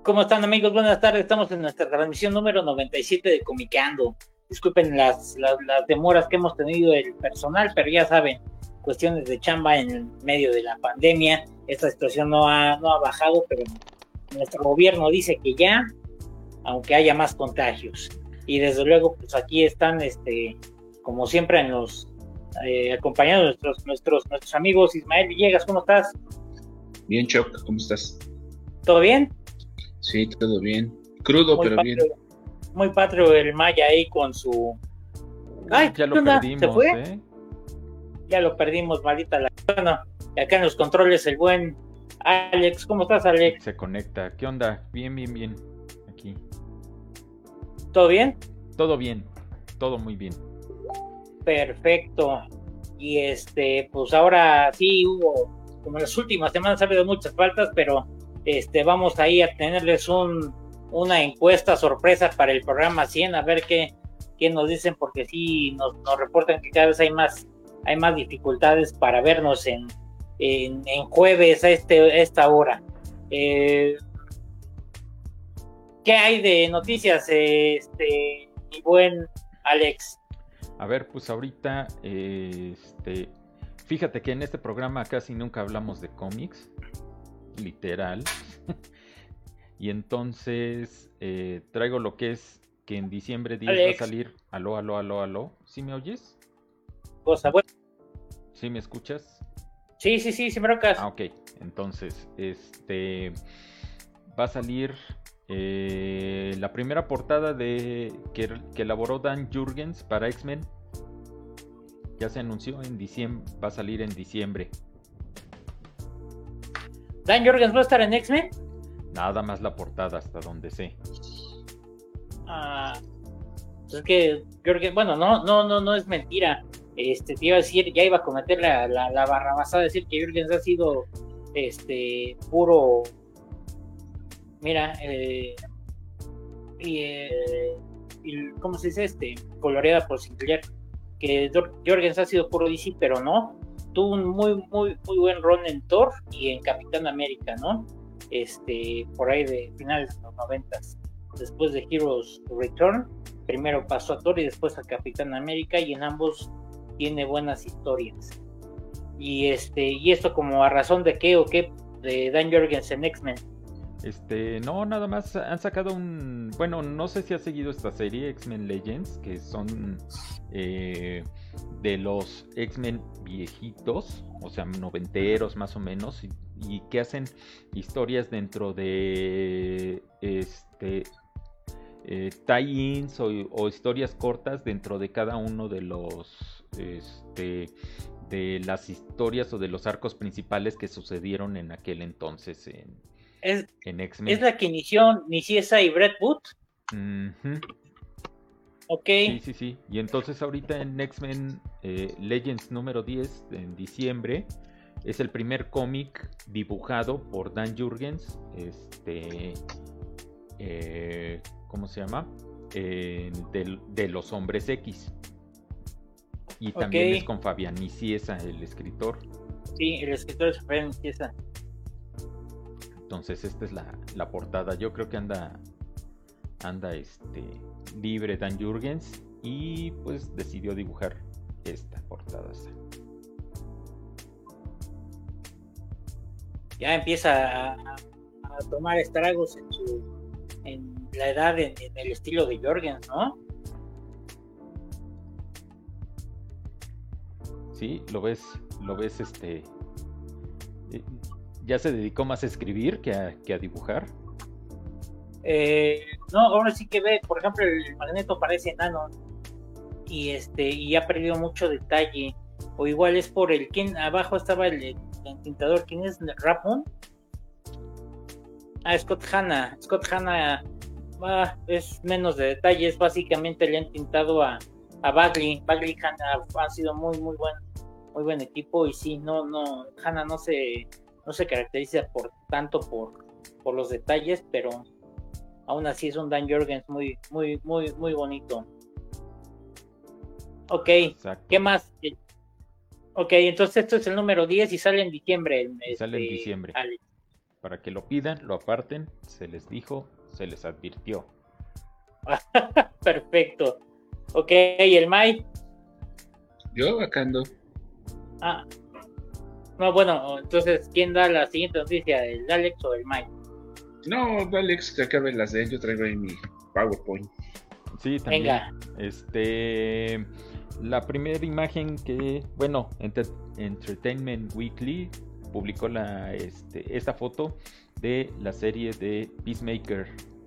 ¿Cómo están, amigos? Buenas tardes. Estamos en nuestra transmisión número 97 de Comiqueando. Disculpen las demoras que hemos tenido el personal, pero ya saben, cuestiones de chamba en medio de la pandemia. Esta situación no ha bajado, pero nuestro gobierno dice que ya, aunque haya más contagios. Y desde luego, pues aquí están, como siempre, en los acompañados nuestros amigos. Ismael Villegas, ¿cómo estás? Bien, Choc, ¿cómo estás? ¿Todo bien? Sí, todo bien. Crudo, muy pero patrio, bien. Muy patrio el Maya ahí con su... ¡Ay, ya lo perdimos! ¿Se fue? Ya lo perdimos, maldita la... Bueno, acá en los controles el buen Alex. ¿Cómo estás, Alex? Se conecta. ¿Qué onda? Bien. Aquí. ¿Todo bien? Todo bien. Todo muy bien. Perfecto. Y pues ahora sí hubo, como en las últimas semanas ha habido muchas faltas, pero vamos ahí a tenerles una encuesta sorpresa para el programa 100, a ver qué nos dicen, porque sí nos reportan que cada vez hay más dificultades para vernos en jueves a esta hora. ¿Qué hay de noticias, mi buen Alex? A ver, pues ahorita, fíjate que en este programa casi nunca hablamos de cómics, literal. Y entonces traigo lo que es que en diciembre 10 Alex. va a salir. Aló. ¿Sí me oyes? Cosa buena. ¿Sí me escuchas? Sí, sin broncas. Ok. Entonces, va a salir la primera portada que elaboró Dan Jurgens para X-Men. Ya se anunció en diciembre, va a salir en diciembre. ¿Dan Jurgens va a estar en X-Men? Nada más la portada, hasta donde sé. Es que Jurgens, bueno, no es mentira. Te iba a decir, ya iba a cometer la barrabasada de decir que Jurgens ha sido puro. Mira, ¿cómo se dice? Coloreada por Sinclair. Que Jurgens ha sido puro DC, pero no. Tuvo un muy buen rol en Thor y en Capitán América, ¿no? Por ahí de finales de los 90s. Después de Heroes Return, primero pasó a Thor y después a Capitán América, y en ambos tiene buenas historias. Y esto como a razón de qué o qué de Dan Jurgens en X-Men. No, nada más han sacado bueno, no sé si has seguido esta serie, X-Men Legends, que son de los X-Men viejitos, o sea, noventeros más o menos, y que hacen historias dentro de tie-ins o historias cortas dentro de cada uno de los de las historias o de los arcos principales que sucedieron en aquel entonces en X-Men. ¿Es la que inició Nicieza y Brett Booth? Uh-huh. Ok. Sí. Y entonces ahorita en X-Men Legends número 10, en diciembre, es el primer cómic dibujado por Dan Jurgens, ¿cómo se llama? De los Hombres X. Y también es con Fabián Nicieza, el escritor. Sí, el escritor es Fabián Nicieza. Entonces esta es la portada. Yo creo que anda libre Dan Jurgens y pues decidió dibujar esta portada. Ya empieza a tomar estragos en la edad, en el estilo de Jurgens, ¿no? Sí, lo ves, ya se dedicó más a escribir que a dibujar. No, ahora sí que ve, por ejemplo, el Magneto parece enano y ha perdido mucho detalle, o igual es por quien abajo estaba el tintador, ¿quién es? ¿Rapon? Scott Hanna es menos de detalles, básicamente le han tintado a Bagley Hanna ha sido muy buen equipo, y sí, Hanna no se caracteriza por los detalles, pero aún así es un Dan Jurgens muy bonito. Ok, exacto. ¿Qué más? Ok, entonces esto es el número 10 y sale en diciembre. Sale en diciembre. Alex. para que lo pidan, lo aparten, se les dijo, se les advirtió. Perfecto. Ok, ¿y el Mike? Yo acá ando. Ah, no, bueno, entonces, ¿quién da la siguiente noticia? ¿El Alex o el Mike? No, Alex, que acabe las de él. Yo traigo ahí mi PowerPoint. Sí, también. Venga. La primera imagen que, bueno, Entertainment Weekly publicó esta foto de la serie de Peacemaker.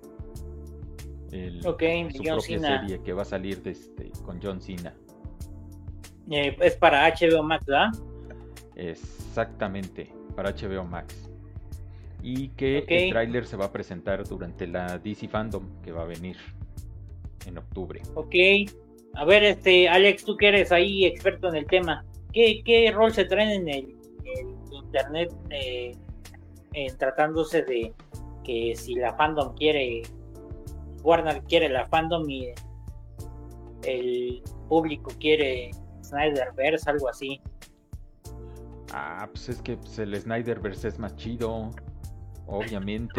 Su propia serie que va a salir con John Cena. Es para HBO Max, ¿verdad? Exactamente, para HBO Max. Y que el tráiler se va a presentar durante la DC Fandom que va a venir en octubre. Ok. A ver, Alex, tú que eres ahí experto en el tema, ¿qué rol se traen en el internet tratándose de que si la fandom quiere, Warner quiere la fandom y el público quiere Snyderverse, algo así? Pues es que el Snyderverse es más chido, obviamente.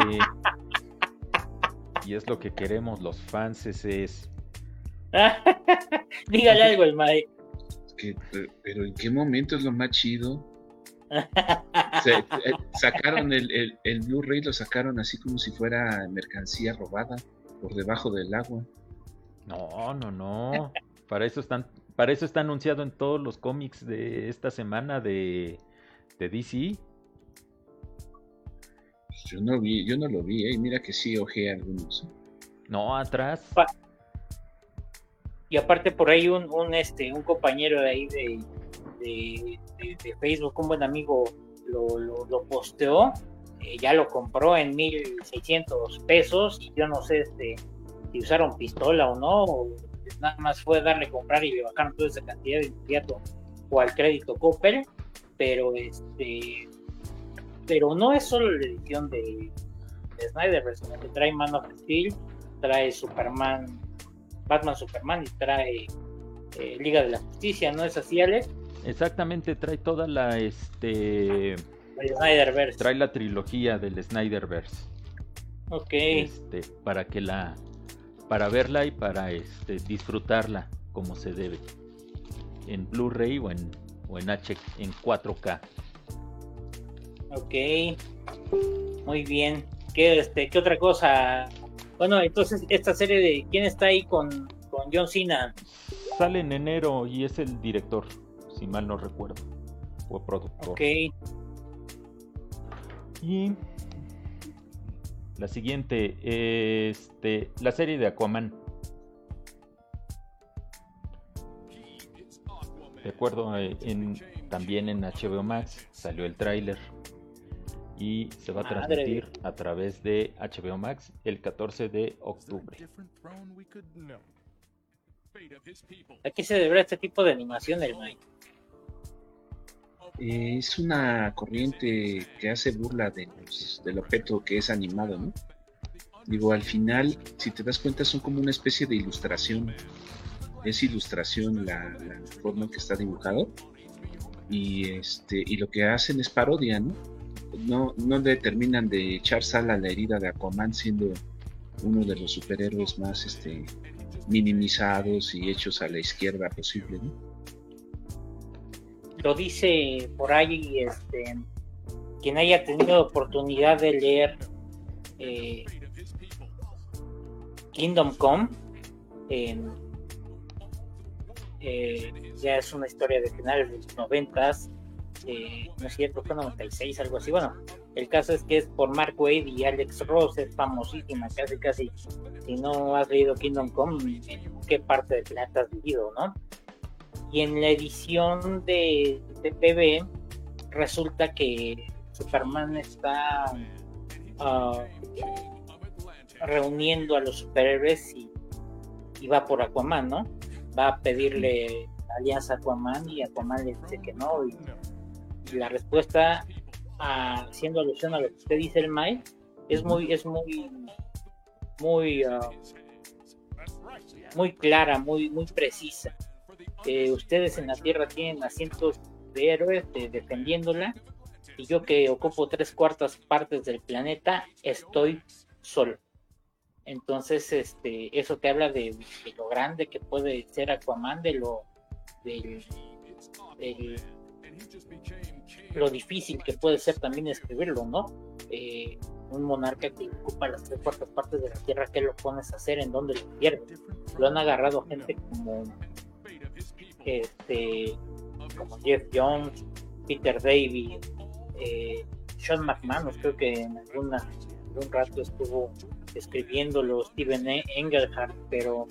Y es lo que queremos los fans, es... Dígale algo el Mike. Pero ¿en qué momento es lo más chido? Sacaron el Blu-ray, lo sacaron así como si fuera mercancía robada por debajo del agua. No. Para eso está anunciado en todos los cómics de esta semana de DC. Yo no lo vi, mira que sí ojé algunos. No, atrás. Y aparte por ahí un compañero de ahí de Facebook, un buen amigo, lo posteó, ya lo compró en 1,600 pesos y yo no sé si usaron pistola o no, o nada más fue darle a comprar y le bajaron toda esa cantidad de inmediato o al crédito Coppel, pero no es solo la edición de Snyderverse, sino que trae Man of Steel, trae Batman Superman y trae Liga de la Justicia, ¿no es así, Alex? Exactamente, trae toda la el Snyderverse. Trae la trilogía del Snyderverse. Ok. Para verla y para disfrutarla como se debe. En Blu-ray o en 4K. Ok. Muy bien. ¿Qué otra cosa? Bueno, entonces esta serie de ¿quién está ahí con John Cena? Sale en enero y es el director, si mal no recuerdo, o productor. Ok. Y la siguiente, la serie de Aquaman. De acuerdo, también en HBO Max salió el tráiler y se va a transmitir a través de HBO Max el 14 de octubre. ¿A qué se deberá este tipo de animación, el Mike? Es una corriente que hace burla del objeto que es animado, ¿no? Digo, al final, si te das cuenta, son como una especie de ilustración. Es ilustración la forma en que está dibujado. Y lo que hacen es parodia, ¿no? No le terminan de echar sal a la herida de Aquaman, siendo uno de los superhéroes más minimizados y hechos a la izquierda posible, ¿no? Lo dice por ahí quien haya tenido oportunidad de leer Kingdom Come, ya es una historia de finales de los 90s, no es cierto, fue 96, algo así. Bueno, el caso es que es por Mark Waid y Alex Ross, es famosísima, casi. Si no has leído Kingdom Come, ¿en qué parte del planeta has vivido, no? Y en la edición de TV resulta que Superman está reuniendo a los superhéroes y va por Aquaman, ¿no? Va a pedirle alianza a Aquaman y Aquaman le dice que no, y la respuesta, haciendo alusión a lo que usted dice, el Mike, es muy clara, muy precisa. Ustedes en la Tierra tienen asientos de héroes defendiéndola, y yo que ocupo 3/4 partes del planeta, estoy solo. Entonces, eso te habla de lo grande que puede ser Aquaman, de lo difícil que puede ser también escribirlo, ¿no? Un monarca que ocupa las 3/4 partes de la tierra, ¿qué lo pones a hacer? ¿En dónde lo pierdes? Lo han agarrado gente como como Jeff Jones, Peter David, Sean McManus, creo que en algún rato estuvo escribiéndolo, Steven Engelhardt, pero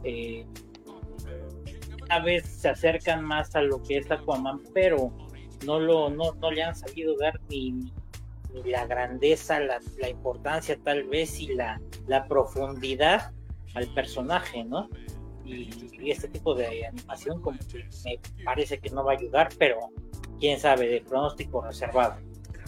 a veces se acercan más a lo que es Aquaman, pero no le han sabido dar ni la grandeza, la importancia tal vez, y la profundidad al personaje, ¿no? Y este tipo de animación como que me parece que no va a ayudar, pero quién sabe, de pronóstico reservado.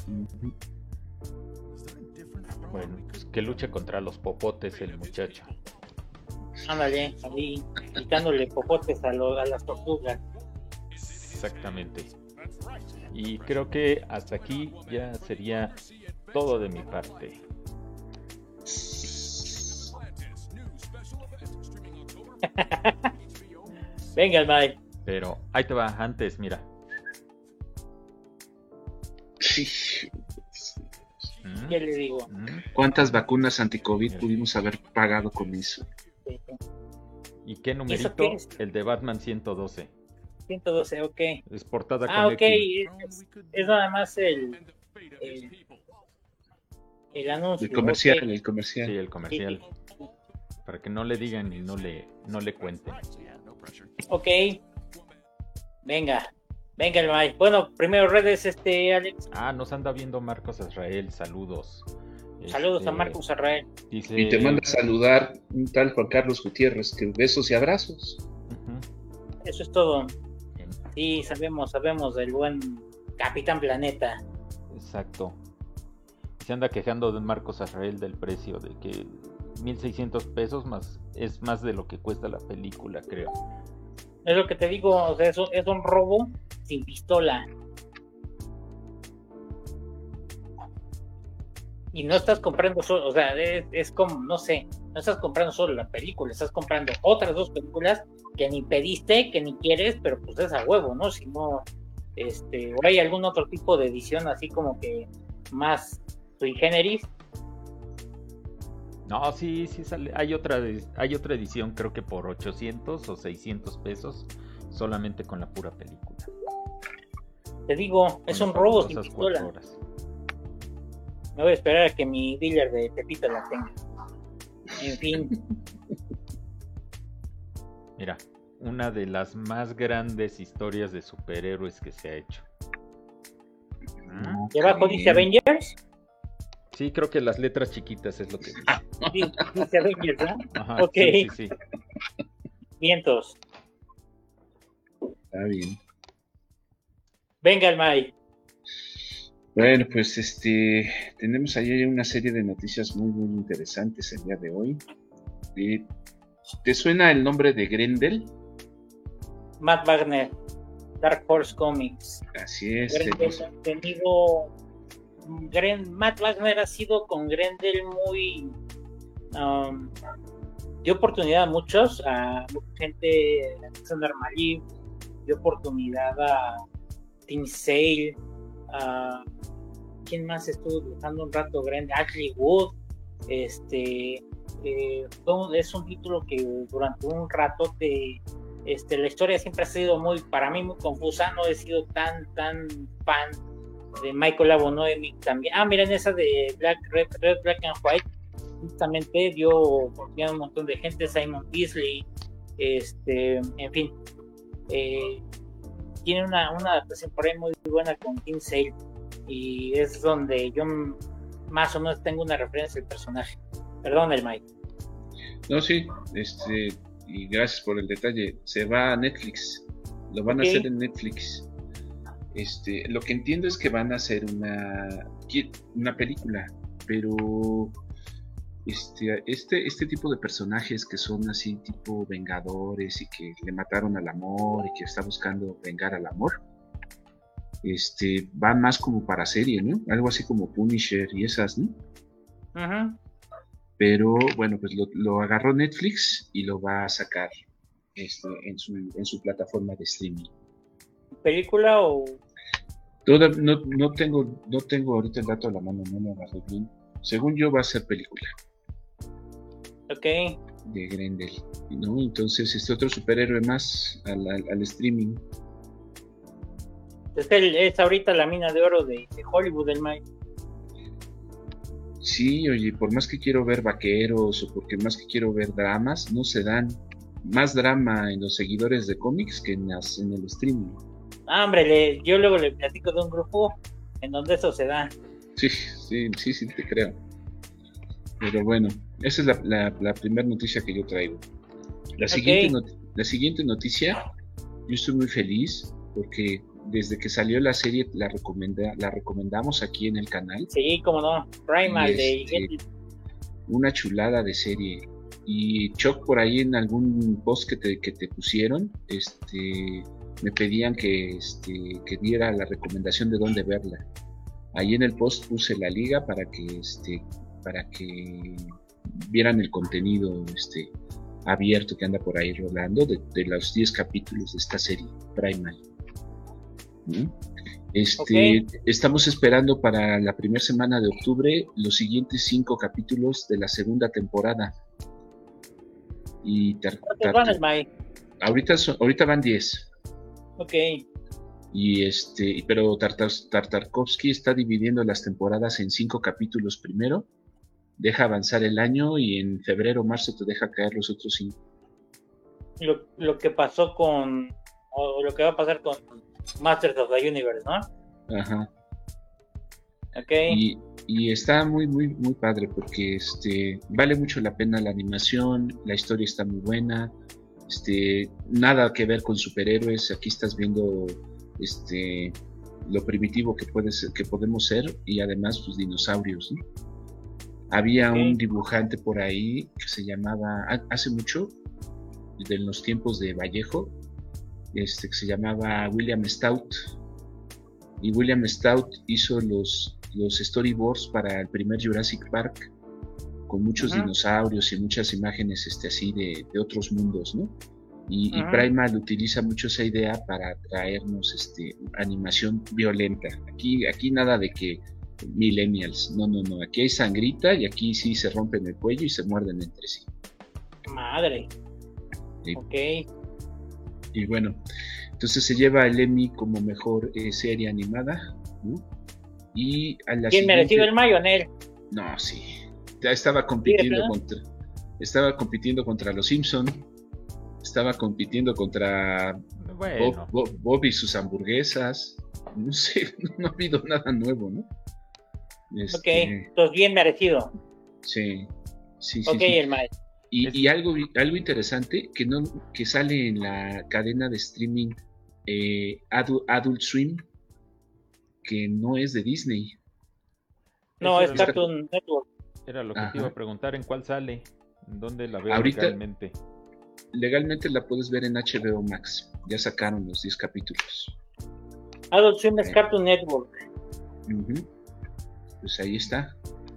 Bueno, pues que luche contra los popotes el muchacho. Ándale, ahí quitándole popotes a las tortugas. Exactamente. Y creo que hasta aquí ya sería todo de mi parte. Venga, el Mike. Pero ahí te va, antes, mira. ¿Qué le digo? ¿Cuántas vacunas anti-COVID pudimos haber pagado con eso? ¿Y qué numerito? qué es? El de Batman 112. 112, ok. Es portada Ah, con ok. X. Es nada más el anuncio. El comercial, okay. el comercial. Sí, el comercial. Sí. Para que no le digan y no le cuenten. Ok. Venga, el Mike. Bueno, primero redes, Alex. Nos anda viendo Marcos Israel. Saludos. Saludos a Marcos Israel. Dice... Y te manda a saludar un tal Juan Carlos Gutiérrez, que besos y abrazos. Eso es todo. Sí, sabemos del buen Capitán Planeta. Exacto. Se anda quejando de Marcos Israel del precio, de que 1,600 pesos más es más de lo que cuesta la película, creo. Es lo que te digo, o sea, es un robo sin pistola. Y no estás comprando solo, o sea, es como, no sé, no estás comprando solo la película, estás comprando otras 2 películas que ni pediste, que ni quieres, pero pues es a huevo, ¿no? Si no, o hay algún otro tipo de edición así como que más sui generis. No, sí sale. Hay otra edición, creo que por 800 o 600 pesos, solamente con la pura película. Te digo, es un robo sin pistola. Me voy a esperar a que mi dealer de Pepita la tenga. En fin. Mira, una de las más grandes historias de superhéroes que se ha hecho. ¿Y abajo dice Avengers? Sí, creo que las letras chiquitas es lo que dice. Dice Avengers, ¿no? Ajá, ok. Sí. Vientos. Está bien. Venga, el Mike. Bueno, pues tenemos ahí una serie de noticias muy, muy interesantes el día de hoy. ¿Te suena el nombre de Grendel? Matt Wagner, Dark Horse Comics. Así es. Matt Wagner ha sido con Grendel muy... dio oportunidad a mucha gente, a Alexander Maliv, dio oportunidad a Tim Sale, ¿quién más estuvo dibujando un rato Grendel? Ashley Wood. Es un título que durante un rato la historia siempre ha sido para mí muy confusa. No he sido tan fan de Michael Abonoemi también. Miren, esa de Red, Black and White justamente dio oportunidad a un montón de gente. Simon Beasley, en fin, tiene una adaptación por ahí muy buena con Tim Sale, y es donde yo más o menos tengo una referencia del personaje. Perdón, el Mike. No, sí, y gracias por el detalle. Se va a Netflix, lo van a hacer en Netflix. Lo que entiendo es que van a hacer una película, pero este tipo de personajes que son así tipo vengadores y que le mataron al amor y que está buscando vengar al amor, va más como para serie, ¿no? Algo así como Punisher y esas, ¿no? Ajá. Pero bueno, pues lo agarró Netflix y lo va a sacar en su plataforma de streaming. ¿Película o...? No tengo ahorita el dato a la mano, no me agarré bien. Según yo va a ser película. Ok. De Grendel, ¿no? Entonces otro superhéroe más al streaming. Es ahorita la mina de oro de Hollywood, el Mike. Sí, oye, por más que quiero ver vaqueros o porque más que quiero ver dramas, no se dan. Más drama en los seguidores de cómics que en el streaming. Ah, hombre, yo luego le platico de un grupo en donde eso se da. Sí, te creo. Pero bueno, esa es la primera noticia que yo traigo. La siguiente noticia, yo estoy muy feliz porque desde que salió la serie la recomendamos aquí en el canal. Sí, cómo no, Primal una chulada de serie. Y Choc, por ahí en algún post que te pusieron, me pedían que diera la recomendación de dónde verla. Ahí en el post puse la liga para que vieran el contenido abierto que anda por ahí rolando de los 10 capítulos de esta serie, Primal. ¿Mm? Estamos esperando para la primera semana de octubre los siguientes 5 capítulos de la segunda temporada. Y ahorita van 10. Ok. Pero Tartakovsky está dividiendo las temporadas en 5 capítulos primero, deja avanzar el año y en febrero o marzo te deja caer los otros 5. Lo que pasó o lo que va a pasar con Masters of the Universe, ¿no? Ajá. Okay. Y está muy, muy, muy padre porque vale mucho la pena la animación, la historia está muy buena, nada que ver con superhéroes, aquí estás viendo lo primitivo que podemos ser y además pues dinosaurios, ¿no? Había un dibujante por ahí que se llamaba, hace mucho, de los tiempos de Vallejo, que se llamaba William Stout, y William Stout hizo los storyboards para el primer Jurassic Park con muchos dinosaurios y muchas imágenes así de otros mundos, ¿no? Y Primal utiliza mucho esa idea para traernos animación violenta. Aquí nada de que millennials, no, aquí hay sangrita y aquí sí se rompen el cuello y se muerden entre sí. Madre. Y bueno, entonces se lleva el Emmy como mejor serie animada, ¿no? Y a la ¿Quién merecido el Mayonel? No, sí. Ya estaba compitiendo contra los Simpson. Estaba compitiendo contra Bob y sus hamburguesas. No sé, no ha habido nada nuevo, ¿no? Entonces bien merecido. Sí. El May. Y algo interesante que sale en la cadena de streaming Adult Swim, que no es de Disney. No, es Cartoon Network. Era lo que te iba a preguntar, ¿en cuál sale? ¿En dónde la veo ahorita, legalmente? Legalmente la puedes ver en HBO Max. Ya sacaron los 10 capítulos. Adult Swim es Cartoon Network. Pues ahí está,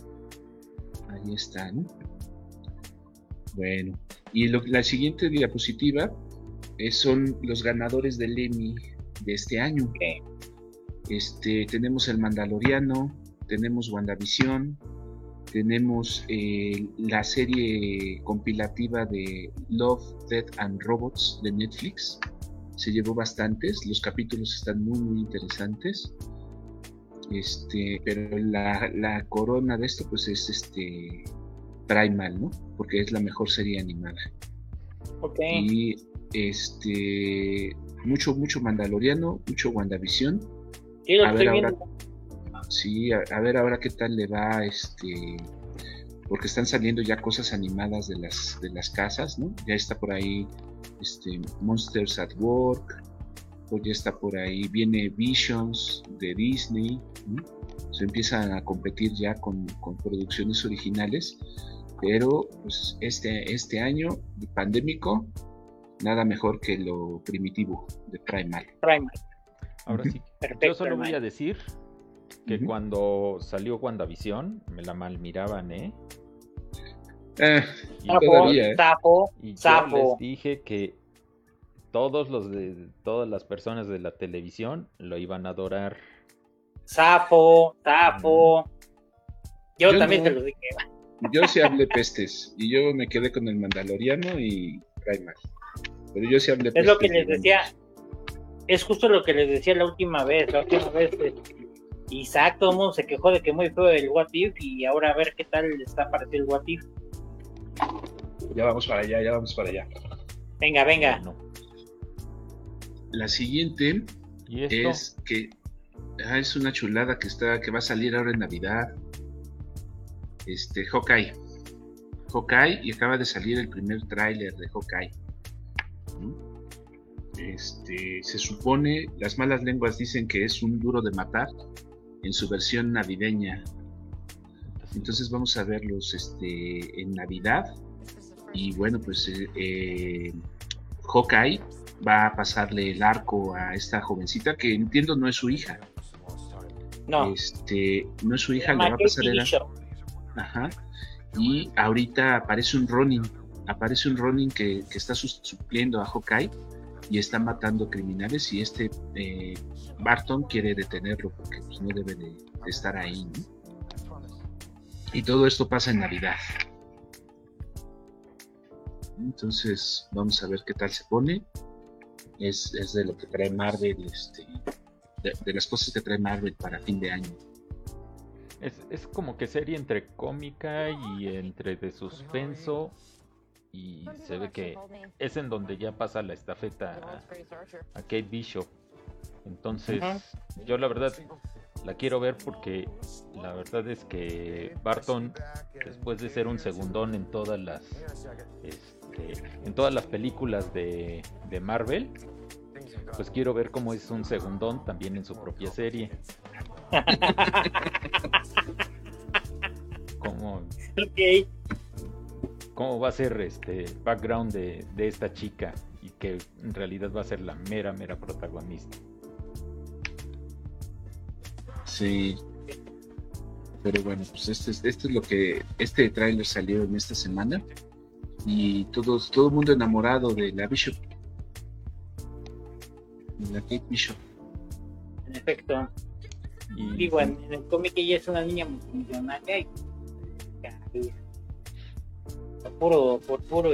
¿no? Bueno, y la siguiente diapositiva son los ganadores del Emmy de este año. Tenemos El Mandaloriano, tenemos WandaVision, tenemos la serie compilativa de Love, Death and Robots de Netflix. Se llevó bastantes, los capítulos están muy, muy interesantes. Pero la corona de esto pues es Primal, ¿no? Porque es la mejor serie animada. Y mucho Mandaloriano, mucho WandaVision. Sí, lo estoy viendo. Sí, a ver ahora qué tal le va, porque están saliendo ya cosas animadas de las casas, ¿no? Ya está por ahí Monsters at Work, pues ya está por ahí, viene Visions de Disney, ¿no? Se empiezan a competir ya con producciones originales, pero pues este año pandémico, nada mejor que lo primitivo de Primal. Ahora sí, Perfecto, yo solo voy hermano. a decir que cuando salió WandaVision me la mal miraban, ¿eh? Ah, Y, Zafo, todavía, zafo, y yo les zafo, dije que todas las personas de la televisión lo iban a adorar. zafo, Mm, zafo. Yo yo también te no, lo dije. yo sí hablé pestes y yo me quedé con el Mandaloriano y Primal. Pero yo sí hablé Es lo que pestes de les decía, Wandavision. es justo lo que les decía la última vez. Isaac, todo el mundo se quejó de que muy feo el What If y ahora a ver qué tal les está pareciendo el What If. Ya vamos para allá, ya vamos para allá. Venga, venga. bueno. La siguiente ¿Y esto? es que es una chulada que va a salir ahora en Navidad. Hawkeye. Y acaba de salir el primer tráiler de Hawkeye. ¿No? Se supone, las malas lenguas dicen que es un duro de matar en su versión navideña. Entonces vamos a verlos en Navidad. Y bueno, pues Hawkeye va a pasarle el arco a esta jovencita que entiendo no es su hija. No, No es su hija, le va a pasar el arco. Ajá. Y ahorita aparece un Ronin que está supliendo a Hawkeye y está matando criminales y Barton quiere detenerlo porque pues, no debe de estar ahí, ¿no? Y todo esto pasa en Navidad. Entonces vamos a ver qué tal se pone. Es de lo que trae Marvel, de las cosas que trae Marvel para fin de año. Es como que serie entre cómica y entre de suspenso. Y se ve que es en donde ya pasa la estafeta a Kate Bishop. Entonces, yo la verdad la quiero ver porque la verdad es que Barton, después de ser un segundón en todas las películas de Marvel, pues quiero ver cómo es un segundón también en su propia serie. Ok. ¿Cómo va a ser background de esta chica y que en realidad va a ser la mera protagonista? Sí, pero bueno, pues esto es lo que este tráiler salió en esta semana y todo el mundo enamorado de la Bishop, de la Kate Bishop. En efecto. Y Digo, en el cómic ella es una niña multimillonaria y por puro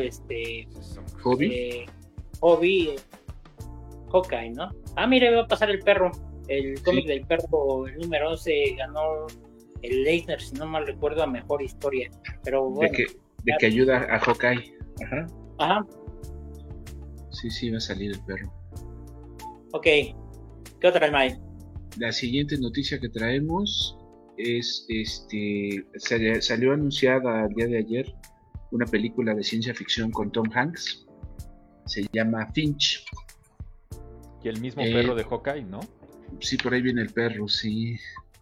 hobby Hawkeye, ¿no? Ah, mira, va a pasar el perro. El cómic del perro, el número 11, ganó el Eisner, si no mal recuerdo, a mejor historia. Pero bueno. De que ayuda a Hawkeye. Ajá. Sí, va a salir el perro. Ok. ¿Qué otra, Mike? La siguiente noticia que traemos es salió anunciada el día de ayer una película de ciencia ficción con Tom Hanks. Se llama Finch. Y el mismo perro de Hawkeye, ¿no? Sí, por ahí viene el perro, sí.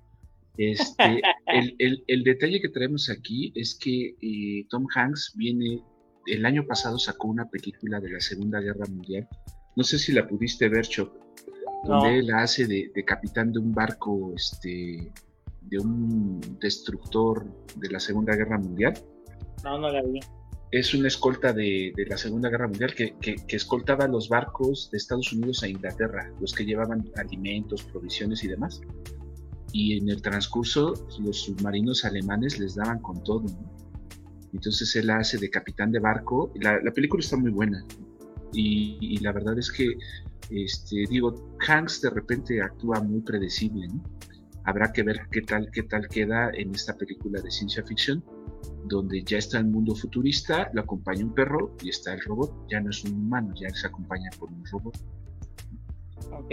El detalle que traemos aquí es que Tom Hanks el año pasado sacó una película de la Segunda Guerra Mundial. No sé si la pudiste ver, Choc, donde él hace de capitán de un barco, de un destructor de la Segunda Guerra Mundial. No la vi. Es una escolta de la Segunda Guerra Mundial que escoltaba los barcos de Estados Unidos a Inglaterra, los que llevaban alimentos, provisiones y demás. Y en el transcurso los submarinos alemanes les daban con todo, ¿no? Entonces él hace de capitán de barco. La película está muy buena y la verdad es que Hanks de repente actúa muy predecible, ¿no? Habrá que ver qué tal queda en esta película de ciencia ficción, donde ya está el mundo futurista, lo acompaña un perro y está el robot. Ya no es un humano, ya se acompaña por un robot. Ok.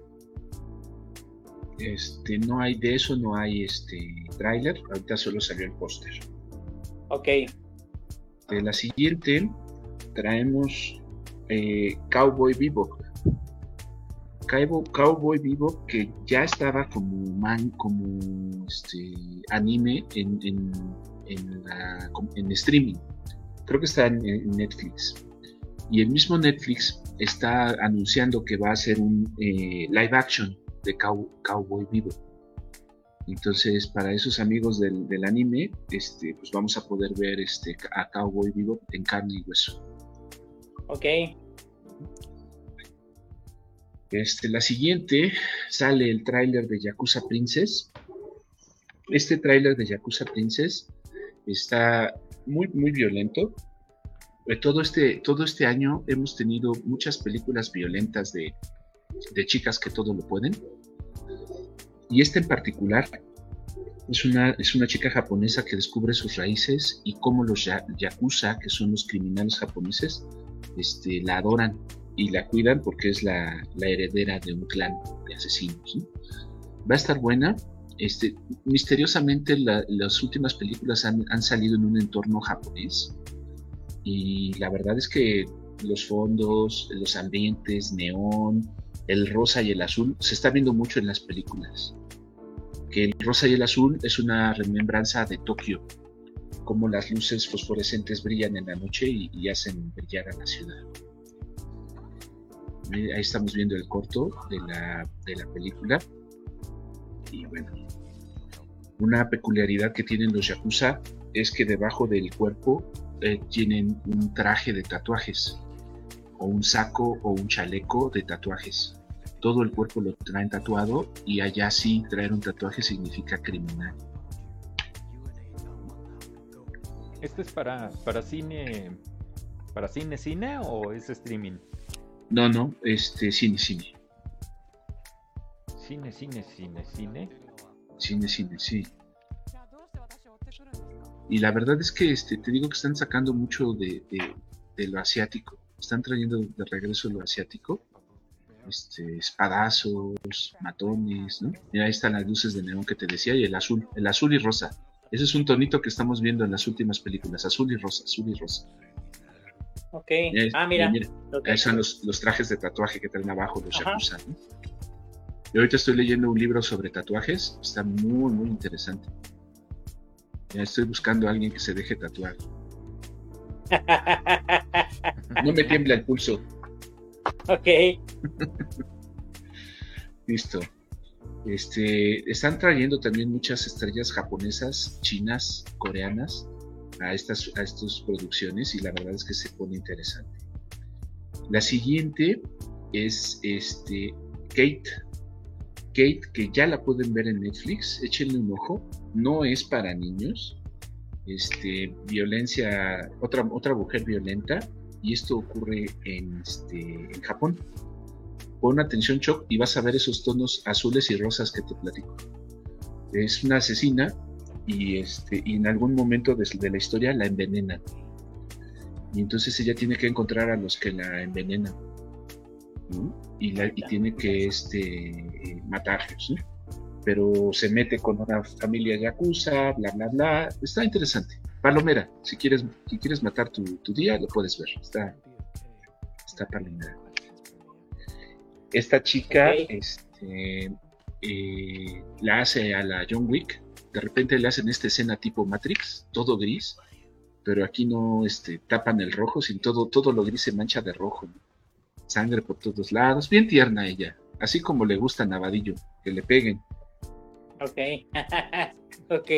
No hay de eso, no hay tráiler, ahorita solo salió el póster. Ok. De la siguiente traemos Cowboy Bebop. Cowboy Bebop, que ya estaba como anime en streaming. Creo que está en Netflix. Y el mismo Netflix está anunciando que va a hacer un live action de Cowboy Vivo. Entonces, para esos amigos del anime, pues vamos a poder ver a Cowboy Vivo en carne y hueso. Ok. La siguiente sale el tráiler de Yakuza Princess. Este tráiler de Yakuza Princess está muy, muy violento. Todo este año hemos tenido muchas películas violentas de chicas que todo lo pueden. Y esta en particular es una chica japonesa que descubre sus raíces y cómo los yakuza, que son los criminales japoneses, la adoran y la cuidan porque es la heredera de un clan de asesinos, ¿no? Va a estar buena. Misteriosamente las últimas películas han salido en un entorno japonés y la verdad es que los fondos, los ambientes, neón, el rosa y el azul se está viendo mucho en las películas. Que el rosa y el azul es una remembranza de Tokio, como las luces fosforescentes brillan en la noche y hacen brillar a la ciudad. Ahí estamos viendo el corto de la película. Y bueno, una peculiaridad que tienen los yakuza es que debajo del cuerpo tienen un traje de tatuajes, o un saco o un chaleco de tatuajes. Todo el cuerpo lo traen tatuado y allá sí traer un tatuaje significa criminal. ¿Este es para cine o es streaming? No, cine. Cine, sí. Y la verdad es que te digo que están sacando mucho de lo asiático. Están trayendo de regreso lo asiático. Espadazos, matones, ¿no? Mira, ahí están las luces de neón que te decía y el azul y rosa. Ese es un tonito que estamos viendo en las últimas películas, azul y rosa. Ok, mira. Ahí están los trajes de tatuaje que traen abajo los yakuza, ¿no? Y ahorita estoy leyendo un libro sobre tatuajes, está muy, muy interesante. Ya estoy buscando a alguien que se deje tatuar. No me tiembla el pulso. Ok. Listo. Están trayendo también muchas estrellas japonesas, chinas, coreanas a estas producciones y la verdad es que se pone interesante. La siguiente es Kate, que ya la pueden ver en Netflix, échenle un ojo, no es para niños, violencia, otra mujer violenta, y esto ocurre en Japón. Pon atención, Choc, y vas a ver esos tonos azules y rosas que te platico. Es una asesina y en algún momento de la historia la envenenan. Y entonces ella tiene que encontrar a los que la envenenan, ¿no? Y tiene que matarlos, ¿no? Pero se mete con una familia yakuza, bla, bla, bla. Está interesante. Palomera, si quieres matar tu día, lo puedes ver. Está palomera. Esta chica la hace a la John Wick. De repente le hacen esta escena tipo Matrix, todo gris, pero aquí no tapan el rojo, sino todo lo gris se mancha de rojo, ¿no? Sangre por todos lados, bien tierna ella, así como le gusta a Navadillo, que le peguen. Ok. Ok.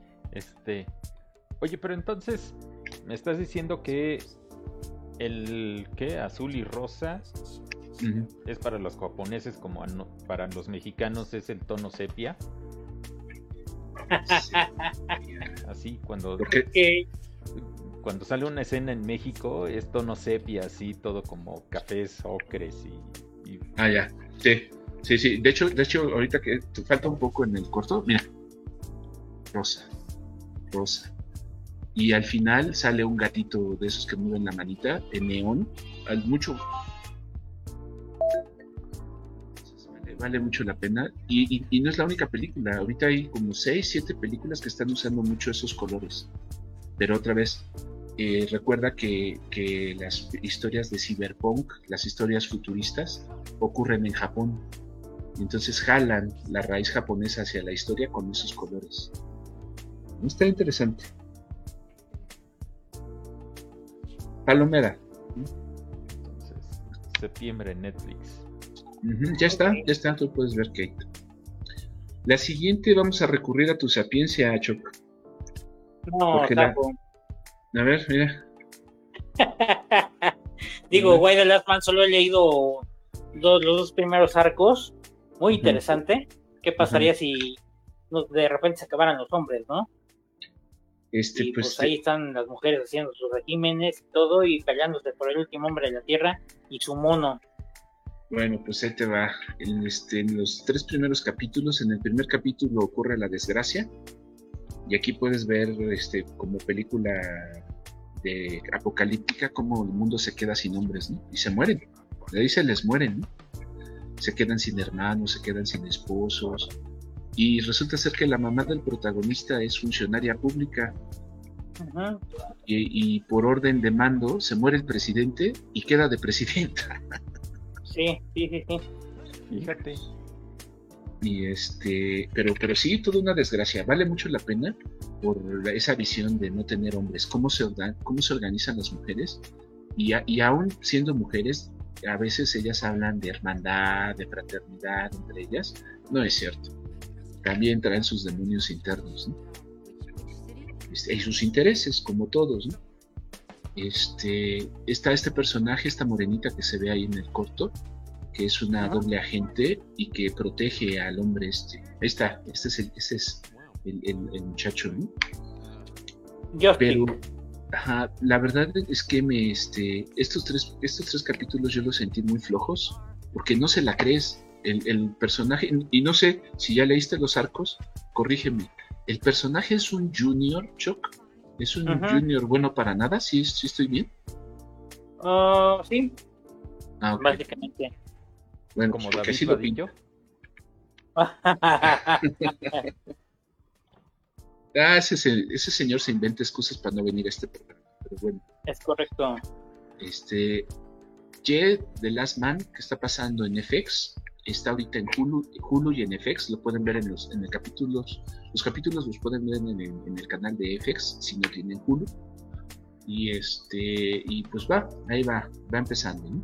Oye, pero entonces me estás diciendo que azul y rosa es para los japoneses como para los mexicanos es el tono sepia. Sí. Así cuando sale una escena en México es tono sepia, así todo como cafés, ocres y... ya, sí. De hecho, ahorita que te falta un poco en el corto, mira, rosa. Y al final sale un gatito de esos que mueven la manita en neón, vale mucho la pena y no es la única película. Ahorita hay como 6-7 películas que están usando mucho esos colores, pero otra vez recuerda que las historias de cyberpunk, las historias futuristas ocurren en Japón, entonces jalan la raíz japonesa hacia la historia con esos colores. Está interesante. Palomera. septiembre en Netflix. Ya está, tú puedes ver Kate. La siguiente vamos a recurrir a tu sapiencia, Choc. No, tapo. A ver, mira. Digo, Why the Last Man solo he leído los dos primeros arcos. Muy interesante. ¿Qué pasaría si de repente se acabaran los hombres, no? Y pues ahí están las mujeres haciendo sus regímenes y todo, y peleándose por el último hombre de la tierra y su mono. Bueno, pues ahí te va. En los 3 primeros capítulos, en el primer capítulo ocurre la desgracia, y aquí puedes ver como película de apocalíptica cómo el mundo se queda sin hombres, ¿no? Y se mueren. De ahí se les mueren, ¿no? Se quedan sin hermanos, se quedan sin esposos. Y resulta ser que la mamá del protagonista es funcionaria pública. Y por orden de mando se muere el presidente y queda de presidenta. Sí. Fíjate. Y pero sí, toda una desgracia. Vale mucho la pena por esa visión de no tener hombres, cómo se organizan las mujeres, y aún siendo mujeres, a veces ellas hablan de hermandad, de fraternidad entre ellas. No es cierto. También traen sus demonios internos, ¿no? Y sus intereses, como todos, ¿no? Está este personaje, esta morenita que se ve ahí en el corto, que es una doble agente y que protege al hombre Ahí está, ese es el muchacho, ¿no? Pero, la verdad es que estos tres capítulos yo los sentí muy flojos, porque no se la crees. El personaje, y no sé si ya leíste los arcos, corrígeme, ¿el personaje es un junior, Choc? ¿Es un junior bueno para nada? ¿Sí estoy bien? Sí. Okay. Básicamente. Bueno, como David sí Vadillo. Ese señor se inventa excusas para no venir a este programa, pero bueno. Es correcto. The Last Man, que está pasando en FX, está ahorita en Hulu y en FX. Lo pueden ver en los capítulos. Los capítulos los pueden ver en el canal de FX si no tienen Hulu. Y pues ahí va empezando, ¿no?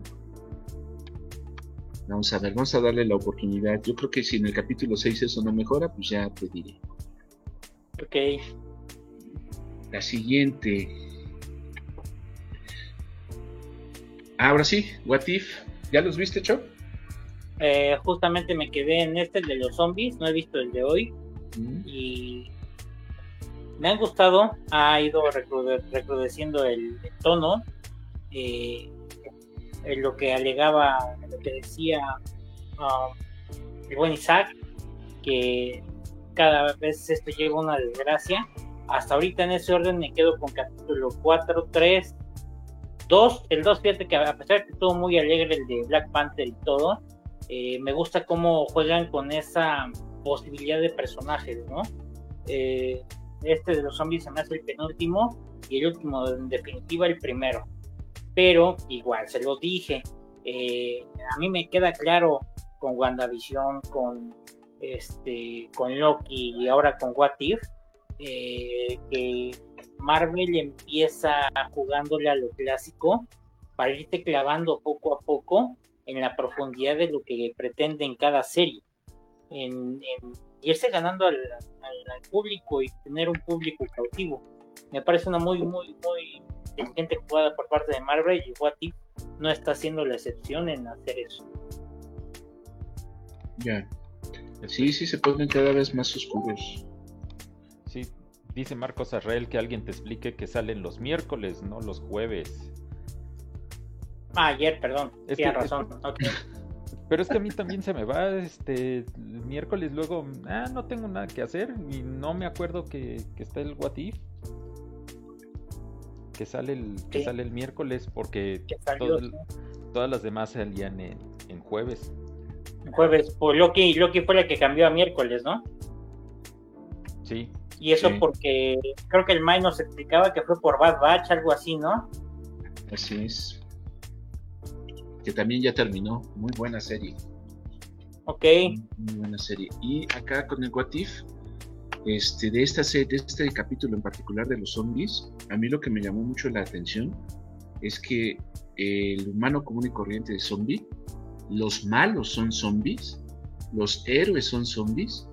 Vamos a darle la oportunidad. Yo creo que si en el capítulo 6 eso no mejora, pues ya te diré. Ok. La siguiente. Ahora sí, What If. ¿Ya los viste, Cho? Justamente me quedé en el de los zombies, no he visto el de hoy. Y me han gustado, ha ido recrudeciendo el tono, lo que alegaba, lo que decía el buen Isaac, que cada vez esto lleva una desgracia. Hasta ahorita en ese orden me quedo con capítulo 4, 3, 2. El 2, fíjate que a pesar de que estuvo muy alegre el de Black Panther y todo, me gusta cómo juegan con esa posibilidad de personajes, ¿no? De los zombies se me hace el penúltimo y el último, en definitiva, el primero. Pero igual, se lo dije, a mí me queda claro con WandaVision, con Loki y ahora con What If, que Marvel empieza jugándole a lo clásico para irte clavando poco a poco en la profundidad de lo que pretende en cada serie, en irse ganando al público y tener un público cautivo. Me parece una muy inteligente jugada por parte de Marvel, y What If no está haciendo la excepción en hacer eso. Ya. Sí, se ponen cada vez más oscuros. Sí, dice Marcos Arrel que alguien te explique que salen los miércoles, no los jueves. Ayer, perdón, tienes razón. Okay. Pero es que a mí también se me va el miércoles, luego no tengo nada que hacer y no me acuerdo que está el What If, que sale el miércoles, porque todas las demás salían en jueves. Jueves, pues Loki fue la que cambió a miércoles, ¿no? Sí. Y eso porque creo que el May nos explicaba que fue por Bad Batch, algo así, ¿no? Así es. Que también ya terminó. Muy buena serie. Ok. Muy buena serie. Y acá con el What If, de este capítulo en particular de los zombies, a mí lo que me llamó mucho la atención es que el humano común y corriente es zombie, los malos son zombies, los héroes son zombies,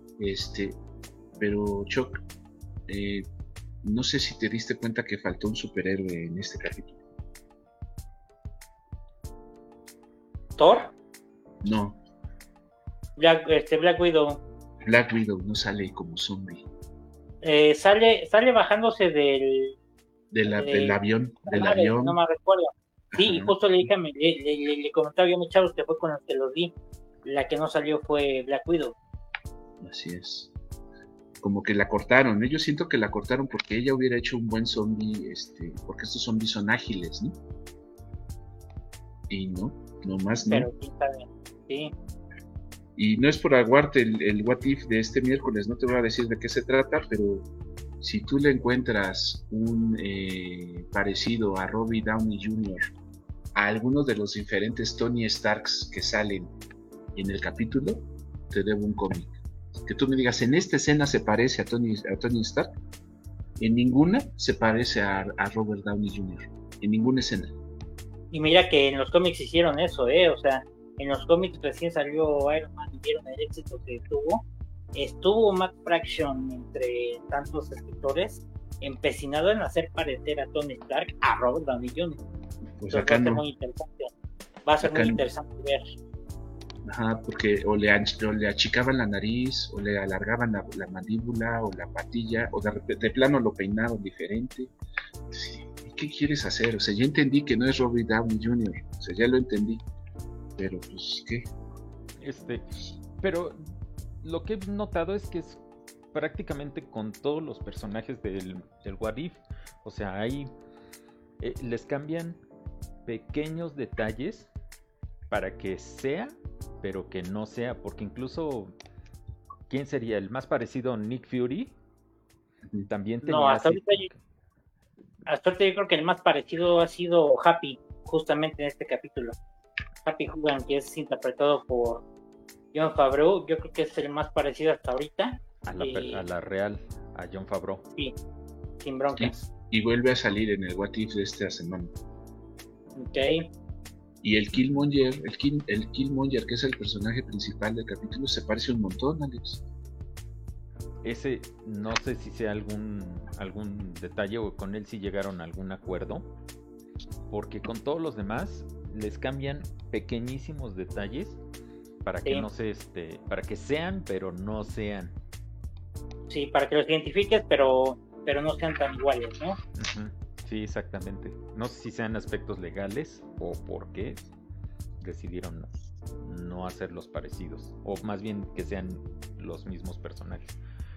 pero Choc, no sé si te diste cuenta que faltó un superhéroe en este capítulo. ¿Thor? No, Black Widow. Black Widow no sale como zombie. Sale bajándose Del avión. No me recuerdo. Sí, Ajá. y justo le dije, le comentaba yo a mis chavos que fue con los que los vi. La que no salió fue Black Widow. Así es. Como que la cortaron, ¿no? Yo siento que la cortaron porque ella hubiera hecho un buen zombie, porque estos zombies son ágiles, ¿no? Y no más no. Pero quién sabe, sí. Y no es por aguarte el what if de este miércoles, no te voy a decir de qué se trata, pero si tú le encuentras un parecido a Robbie Downey Jr., a algunos de los diferentes Tony Starks que salen en el capítulo, te debo un cómic. Que tú me digas, en esta escena se parece a Tony Stark, en ninguna se parece a Robert Downey Jr., en ninguna escena. Y mira que en los cómics hicieron eso, o sea, en los cómics recién salió Iron Man y vieron el éxito que tuvo. Estuvo Matt Fraction entre tantos escritores empecinado en hacer parecer a Tony Stark a Robert Downey Jr. Pues Entonces acá va a ser no. muy interesante. Va a ser Acá muy no. interesante ver. Ajá, porque o le achicaban la nariz, o le alargaban la mandíbula, o la patilla, o de plano lo peinaron diferente. Sí, ¿qué quieres hacer? O sea, ya entendí que no es Robert Downey Jr., o sea, ya lo entendí. Pero pues, ¿qué? Pero lo que he notado es que es prácticamente con todos los personajes del What If. O sea, ahí les cambian pequeños detalles para que sea, pero que no sea. Porque incluso, ¿quién sería el más parecido a Nick Fury? También tenía No, hasta ahorita yo creo que el más parecido ha sido Happy, justamente en este capítulo. Happy Hogan, que es interpretado por Jon Favreau, yo creo que es el más parecido hasta ahorita. A la real, a Jon Favreau. Sí, sin broncas. Y vuelve a salir en el What If de esta semana. Ok. Y el Killmonger, el Killmonger, que es el personaje principal del capítulo, se parece un montón, Alex. Ese, no sé si sea algún detalle o con él si llegaron a algún acuerdo, porque con todos los demás les cambian pequeñísimos detalles para que no se para que sean pero no sean. Sí, para que los identifiques, pero no sean tan iguales, ¿no? Uh-huh. Sí, exactamente. No sé si sean aspectos legales o por qué decidieron no hacerlos parecidos, o más bien que sean los mismos personajes.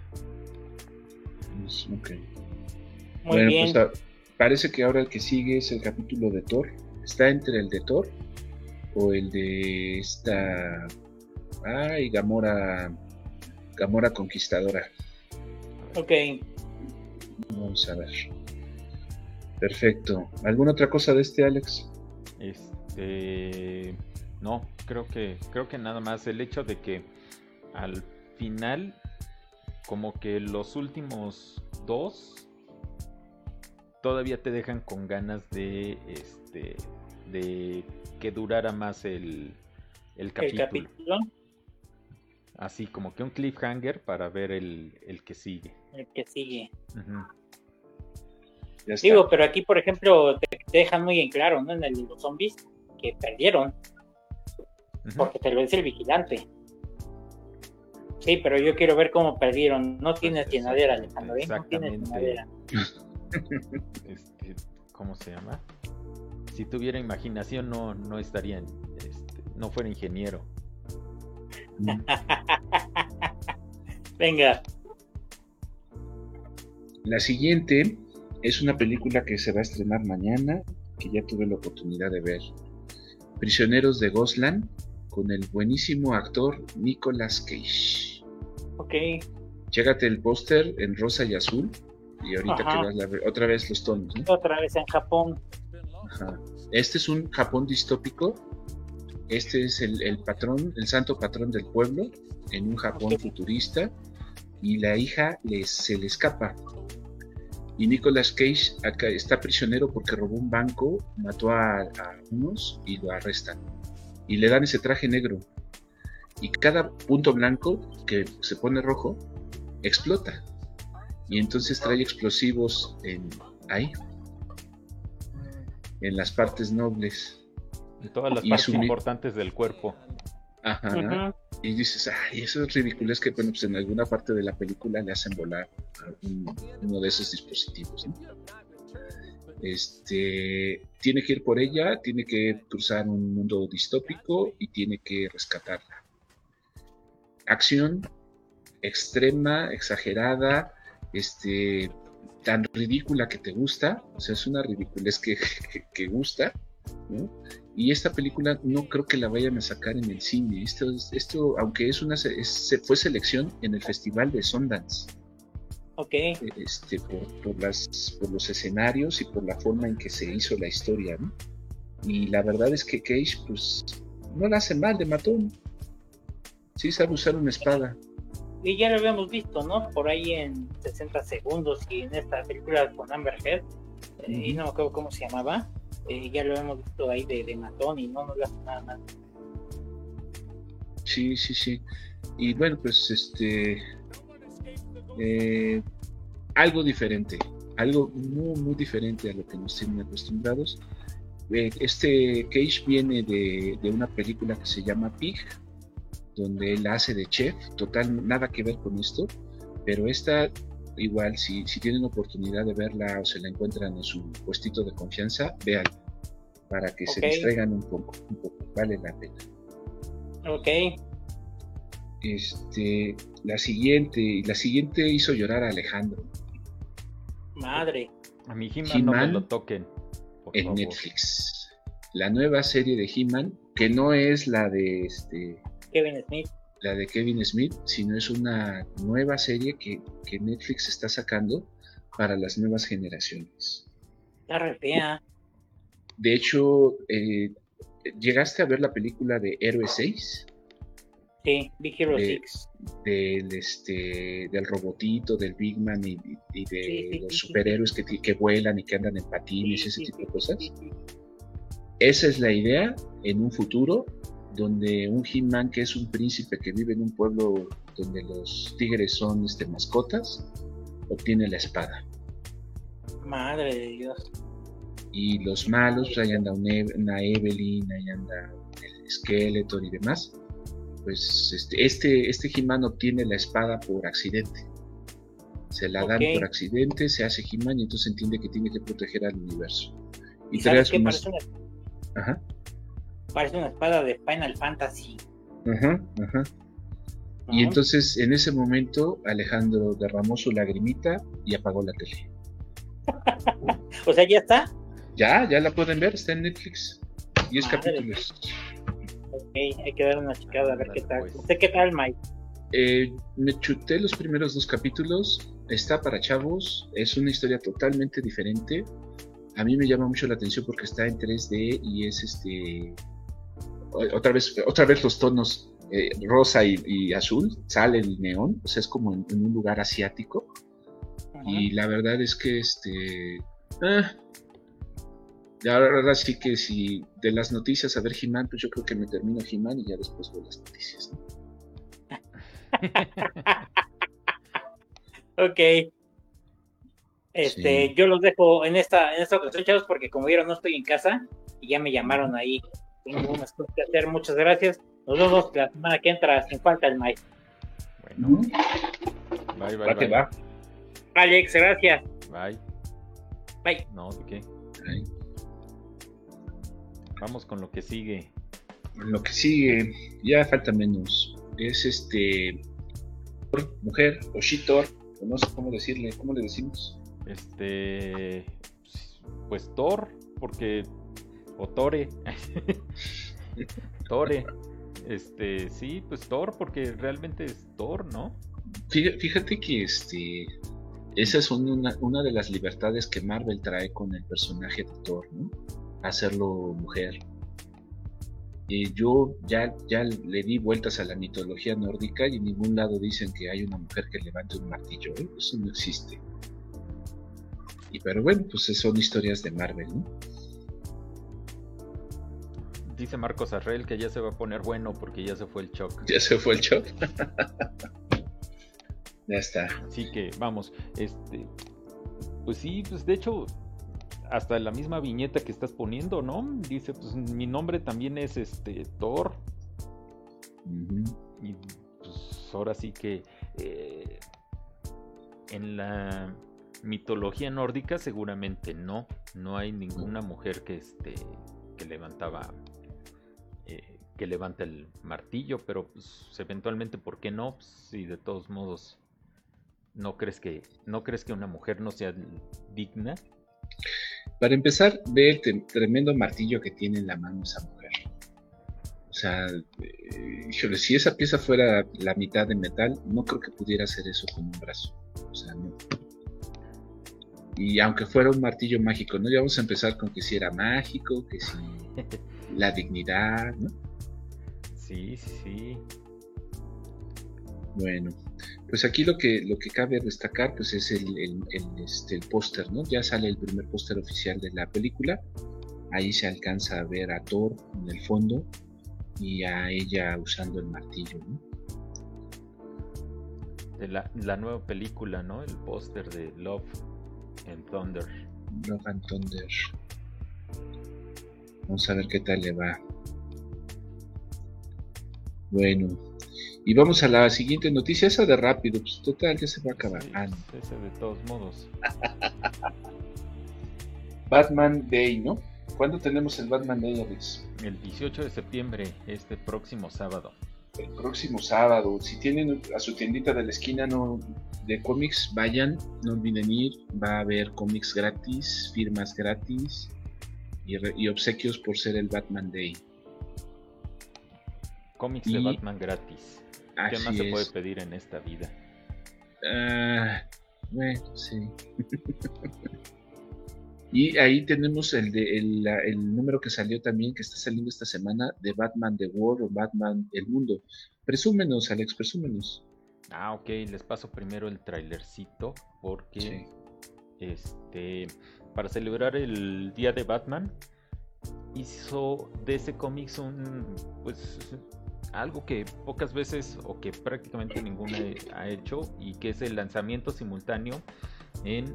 Okay. Muy bien. Pues, parece que ahora el que sigue es el capítulo de Thor. Está entre el de Thor o el de esta Gamora Conquistadora. Ok. Vamos a ver. Perfecto. ¿Alguna otra cosa de Alex? No, creo que nada más el hecho de que al final como que los últimos dos todavía te dejan con ganas de que durara más el capítulo. Así como que un cliffhanger para ver el que sigue. El que sigue. Uh-huh. Digo, pero aquí, por ejemplo, te dejan muy en claro, ¿no? En el de los zombies, que perdieron. Uh-huh. Porque te lo dice el vigilante. Sí, pero yo quiero ver cómo perdieron. No tienes llenadera, Alejandro. Exactamente. No tienes llenadera. ¿Cómo se llama? Si tuviera imaginación no estaría no fuera ingeniero. Venga. La siguiente es una película que se va a estrenar mañana, que ya tuve la oportunidad de ver. Prisioneros de Ghostland, con el buenísimo actor Nicolas Cage. Ok. Chécate el póster en rosa y azul, y ahorita que vas a ver otra vez los tonos, ¿no? Otra vez en Japón. Ajá. Este es un Japón distópico. Este es el patrón, el santo patrón del pueblo, en un Japón futurista, y la hija se le escapa. Y Nicolas Cage acá está prisionero porque robó un banco, mató a unos y lo arrestan. Y le dan ese traje negro. Y cada punto blanco que se pone rojo explota. Y entonces trae explosivos ahí, en las partes nobles. En todas las partes importantes del cuerpo. Ajá. Y dices, ay, eso es ridículo. Es que, bueno, pues en alguna parte de la película le hacen volar uno de esos dispositivos, ¿no? Tiene que ir por ella, tiene que cruzar un mundo distópico y tiene que rescatarla. Acción extrema, exagerada, tan ridícula que te gusta, o sea, es una ridiculez que gusta, ¿no? Y esta película no creo que la vayan a sacar en el cine. Esto aunque fue selección en el Festival de Sundance. Okay. Por los escenarios y por la forma en que se hizo la historia, ¿no? Y la verdad es que Cage, pues, no la hace mal de matón. Sí sabe usar una espada. Y ya lo habíamos visto, ¿no? Por ahí en 60 segundos y en esta película con Amber Heard, y no me acuerdo cómo se llamaba, ya lo hemos visto ahí de matón y no le hace nada más. Sí. Y bueno, pues algo diferente, algo muy, muy diferente a lo que nos tienen acostumbrados. Cage viene de una película que se llama Pig, donde él hace de chef, total, nada que ver con esto, pero esta, igual, si tienen oportunidad de verla o se la encuentran en su puestito de confianza, véanla, para que se distraigan un poco, vale la pena. Ok. La siguiente hizo llorar a Alejandro. Madre. A mi He-Man no me lo toquen, por en favor. Netflix. La nueva serie de He-Man, que no es la de Kevin Smith. La de Kevin Smith, sino es una nueva serie que Netflix está sacando para las nuevas generaciones. Está re fea. De hecho, ¿llegaste a ver la película de Héroe 6? Sí, Big Hero 6. Del robotito, del Big Man y de los superhéroes que vuelan y que andan en patines, ese tipo de cosas. Sí. Esa es la idea en un futuro donde un He-Man, que es un príncipe que vive en un pueblo donde los tigres son mascotas, obtiene la espada. Madre de Dios. Y los malos, pues ahí anda una Evelyn, ahí anda el Skeletor y demás. Pues este He-Man obtiene la espada por accidente. Se la dan por accidente, se hace He-Man y entonces entiende que tiene que proteger al universo. ¿Y sabes qué? Parece una espada de Final Fantasy. Ajá. Y entonces en ese momento Alejandro derramó su lagrimita y apagó la tele. O sea, ¿ya está? Ya la pueden ver, está en Netflix. 10 capítulos. Ok, hay que dar una checada a ver qué tal. ¿Usted qué tal, Mike? Me chuté los primeros 2 capítulos. Está para chavos. Es una historia totalmente diferente. A mí me llama mucho la atención porque está en 3D y es otra vez los tonos rosa y azul. Sale el neón. O sea, es como en un lugar asiático. Ajá. Y la verdad es que ahora sí que si de las noticias a ver He-Man, pues yo creo que me termino He-Man y ya después veo las noticias, ¿no? Ok. Sí. Yo los dejo en esta ocasión, chavos, porque como vieron no estoy en casa y ya me llamaron ahí. Tengo unas cosas que hacer. Muchas gracias. Nos vemos la semana que entra sin falta el Mike. Bueno. Bye. Va. Alex, gracias. Bye. No, ¿de qué? Bye. Vamos con lo que sigue. Lo que sigue, ya falta menos. Es mujer, o She-Thor, o no sé cómo decirle, ¿cómo le decimos? Pues Thor, porque. O Tore. Tore. Sí, pues Thor, porque realmente es Thor, ¿no? Fíjate que esa es una de las libertades que Marvel trae con el personaje de Thor, ¿no? Hacerlo mujer. Yo ya le di vueltas a la mitología nórdica y en ningún lado dicen que hay una mujer que levante un martillo, ¿eh? Eso no existe. Pero bueno, pues son historias de Marvel, ¿no? Dice Marcos Arrel que ya se va a poner bueno porque ya se fue el Chuck. Ya se fue el Chuck. Ya está. Así que vamos, pues sí, pues de hecho, hasta la misma viñeta que estás poniendo, ¿no? Dice, pues mi nombre también es Thor. Y pues ahora sí que en la mitología nórdica seguramente no hay ninguna mujer que levantaba que levanta el martillo, pero pues eventualmente, ¿por qué no? Pues, si de todos modos no crees que una mujer no sea digna. Para empezar, ve el tremendo martillo que tiene en la mano esa mujer. O sea, híjole, si esa pieza fuera la mitad de metal, no creo que pudiera hacer eso con un brazo. O sea, no. Y aunque fuera un martillo mágico, ¿no? Ya vamos a empezar con que si era mágico, que si la dignidad, ¿no? Sí. Bueno, pues aquí lo que cabe destacar pues es el póster, ¿no? Ya sale el primer póster oficial de la película. Ahí se alcanza a ver a Thor en el fondo y a ella usando el martillo, ¿no? De la nueva película, ¿no? El póster de Love and Thunder. Love and Thunder. Vamos a ver qué tal le va. Bueno, y vamos a la siguiente noticia, esa de rápido, pues total, ya se va a acabar. Sí, ese de todos modos. Batman Day, ¿no? ¿Cuándo tenemos el Batman Day, Alex? El 18 de septiembre, este próximo sábado. El próximo sábado. Si tienen a su tiendita de la esquina de cómics, vayan, no olviden ir. Va a haber cómics gratis, firmas gratis y obsequios por ser el Batman Day. Cómics de Batman gratis. ¿Qué más se puede pedir en esta vida? Bueno, sí. Y ahí tenemos el número que salió también, que está saliendo esta semana, de Batman The World o Batman El Mundo. Presúmenos, Alex, presúmenos. Ok, les paso primero el trailercito porque para celebrar el día de Batman hizo de ese cómic algo que pocas veces o que prácticamente ninguna ha hecho, y que es el lanzamiento simultáneo en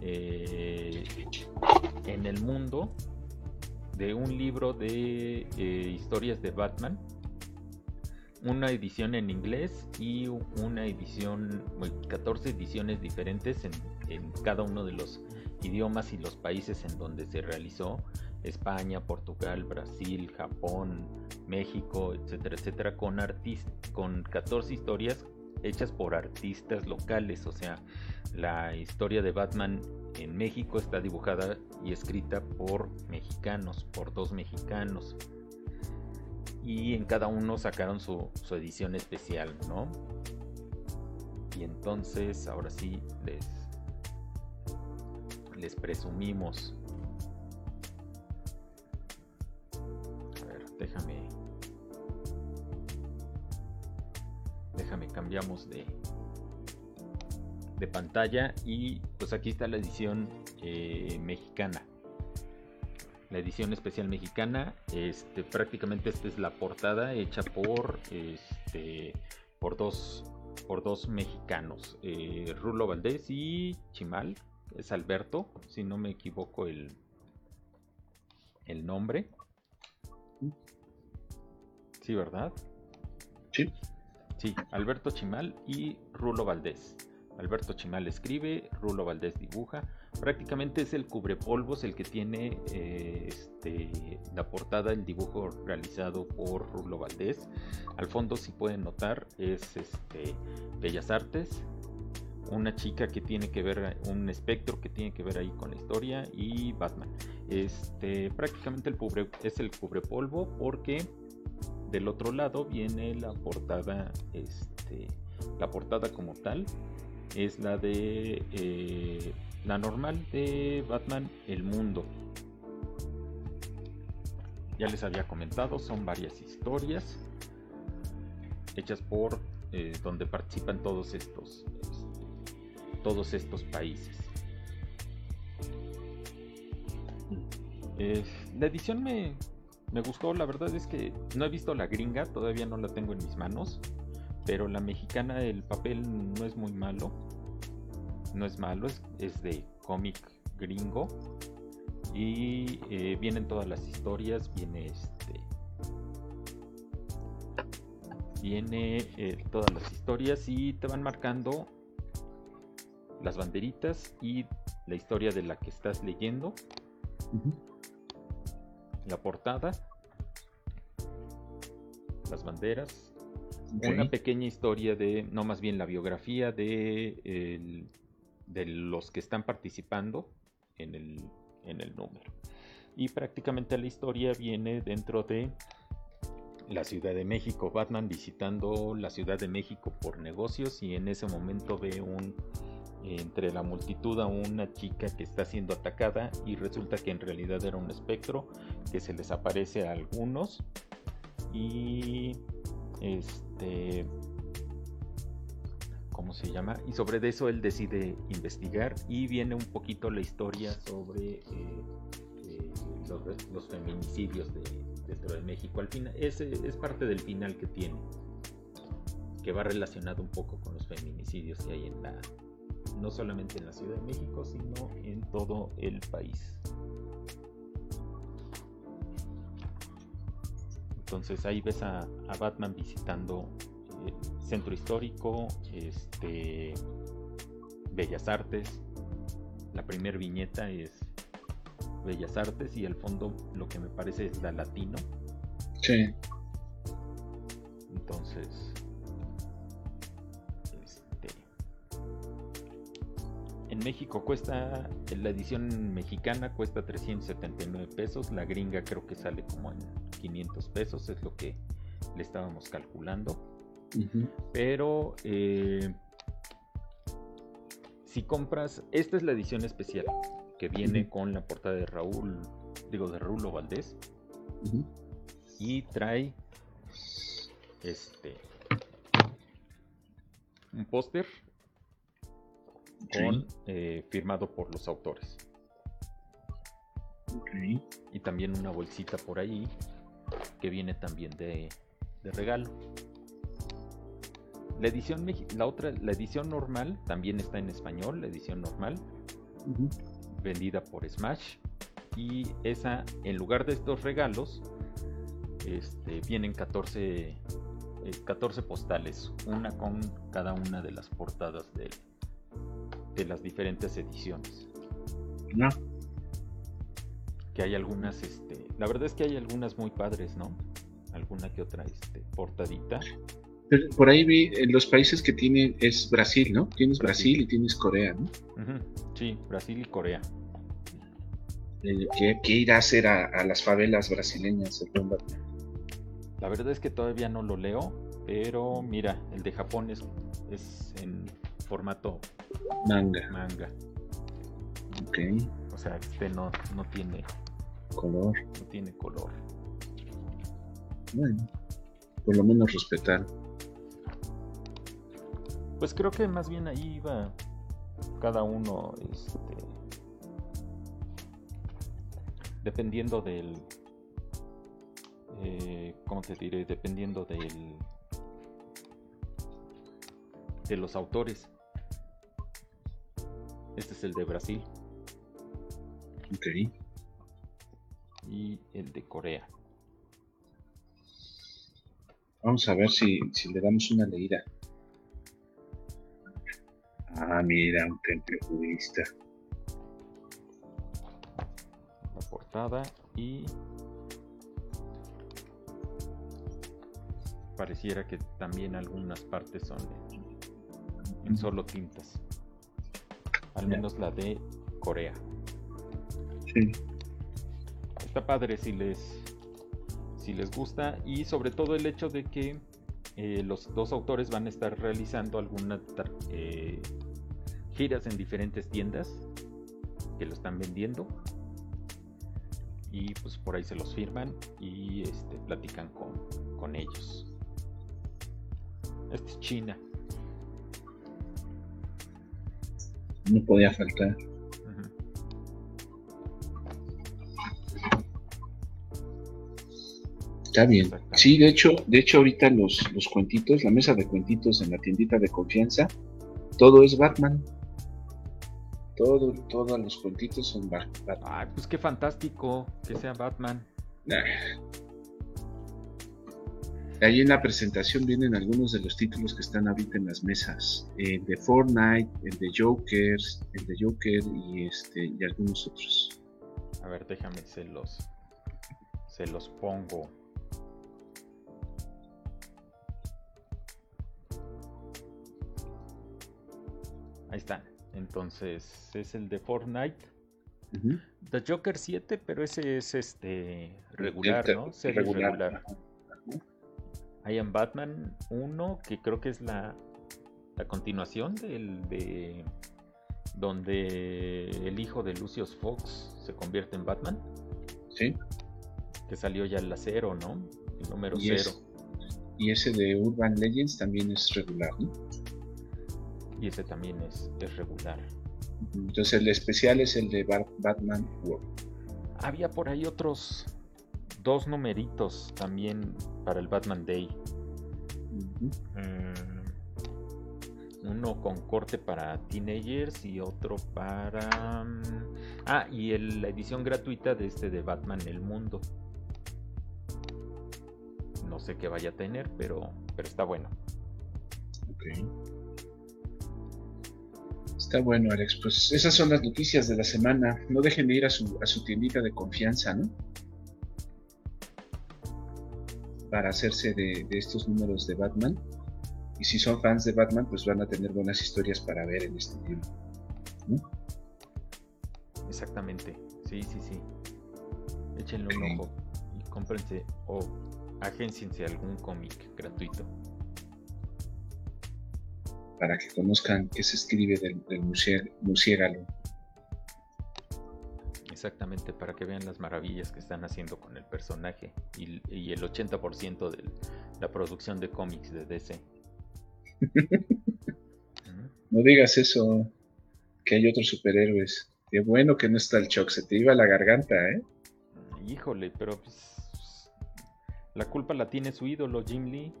el mundo de un libro de historias de Batman, una edición en inglés y una edición, 14 ediciones diferentes en cada uno de los idiomas y los países en donde se realizó: España, Portugal, Brasil, Japón, México, etcétera, etcétera, con 14 historias hechas por artistas locales. O sea, la historia de Batman en México está dibujada y escrita por mexicanos, por 2 mexicanos, y en cada uno sacaron su edición especial, ¿no? Y entonces ahora sí les presumimos. A ver, déjame cambiamos de pantalla, y pues aquí está la edición mexicana, la edición especial mexicana. Prácticamente esta es la portada hecha por dos mexicanos, Rulo Valdés y Chimal. Es Alberto, si no me equivoco el nombre. Sí, ¿verdad? Sí, Alberto Chimal y Rulo Valdés. Alberto Chimal escribe, Rulo Valdés dibuja. Prácticamente es el cubrepolvos el que tiene la portada, el dibujo realizado por Rulo Valdés. Al fondo, si pueden notar, es Bellas Artes, una chica que tiene que ver, un espectro que tiene que ver ahí con la historia, y Batman. Prácticamente es el cubrepolvo, porque del otro lado viene la portada. La portada como tal es la de la normal de Batman El Mundo. Ya les había comentado, son varias historias hechas por donde participan todos estos países. La edición me gustó, la verdad es que no he visto la gringa, todavía no la tengo en mis manos, pero la mexicana, el papel no es muy malo, no es malo, es de cómic gringo y vienen todas las historias, viene todas las historias y te van marcando las banderitas y la historia de la que estás leyendo. La portada, las banderas, una pequeña historia no, más bien la biografía de los que están participando en el número. Y prácticamente la historia viene dentro de la Ciudad de México, Batman visitando la Ciudad de México por negocios, y en ese momento ve entre la multitud a una chica que está siendo atacada, y resulta que en realidad era un espectro que se les aparece a algunos, y ¿cómo se llama? Y sobre eso él decide investigar, y viene un poquito la historia sobre los feminicidios dentro de México. Al final es parte del final que tiene, que va relacionado un poco con los feminicidios que hay no solamente en la Ciudad de México, sino en todo el país. Entonces ahí ves a Batman visitando el centro histórico, Bellas Artes. La primera viñeta es Bellas Artes y al fondo lo que me parece es la Latino. Sí. Entonces, en México la edición mexicana cuesta 379 pesos, la gringa creo que sale como en 500 pesos, es lo que le estábamos calculando. Pero si compras, esta es la edición especial que viene con la portada de Rulo Valdés, y trae un póster firmado por los autores. Y también una bolsita por ahí que viene también de regalo. La edición normal también está en español, la edición normal, vendida por Smash, y esa, en lugar de estos regalos, vienen 14 postales, una con cada una de las portadas de las diferentes ediciones. No. Que hay algunas, la verdad es que hay algunas muy padres, ¿no? Alguna que otra portadita. Pero por ahí vi los países que tienen, es Brasil, ¿no? Tienes Brasil y tienes Corea, ¿no? Sí, Brasil y Corea. ¿Qué irá a hacer a las favelas brasileñas? La verdad es que todavía no lo leo, pero mira, el de Japón es en formato manga. Ok. O sea, no tiene color. No tiene color. Bueno, por lo menos respetar. Pues creo que más bien ahí va cada uno, dependiendo del, ¿cómo te diré? Dependiendo de los autores. Este es el de Brasil. Ok. Y el de Corea. Vamos a ver si le damos una leída. Ah, mira, un templo budista. La portada, y pareciera que también algunas partes son en solo tintas. Al menos la de Corea. Sí. Está padre si les gusta, y sobre todo el hecho de que los dos autores van a estar realizando algunas giras en diferentes tiendas que lo están vendiendo, y pues por ahí se los firman y platican con ellos. Esta es China. No podía faltar. Está bien. Sí, de hecho ahorita los cuentitos, la mesa de cuentitos en la tiendita de confianza, todo es Batman. Todos los cuentitos son Batman. Ay, pues qué fantástico que sea Batman. Ahí en la presentación vienen algunos de los títulos que están ahorita en las mesas. El de Fortnite, el de Joker y algunos otros. A ver, déjame, se los pongo. Ahí están. Entonces, es el de Fortnite. Uh-huh. The Joker 7, pero ese es regular, ¿no? Serie regular. I Am Batman 1, que creo que es la continuación de donde el hijo de Lucius Fox se convierte en Batman. Sí. Que salió ya el 0, ¿no? El número 0. Y ese de Urban Legends también es regular, ¿no? Y ese también es regular. Entonces el especial es el de Batman World. Había por ahí otros 2 numeritos también para el Batman Day. Uno con corte para teenagers y otro para... y la edición gratuita de Batman El Mundo. No sé qué vaya a tener, pero está bueno. Ok. Está bueno, Alex. Pues esas son las noticias de la semana. No dejen de ir a su tiendita de confianza, ¿no? Para hacerse de estos números de Batman. Y si son fans de Batman, pues van a tener buenas historias para ver en este libro, ¿no? Exactamente. Sí. Échenle un ojo y cómprense o agénciense algún cómic gratuito. Para que conozcan qué se escribe del murciélago. Exactamente, para que vean las maravillas que están haciendo con el personaje y el 80% de la producción de cómics de DC. No digas eso, que hay otros superhéroes. Qué bueno que no está el Chuck, se te iba la garganta, ¿eh? Híjole, pero pues la culpa la tiene su ídolo, Jim Lee.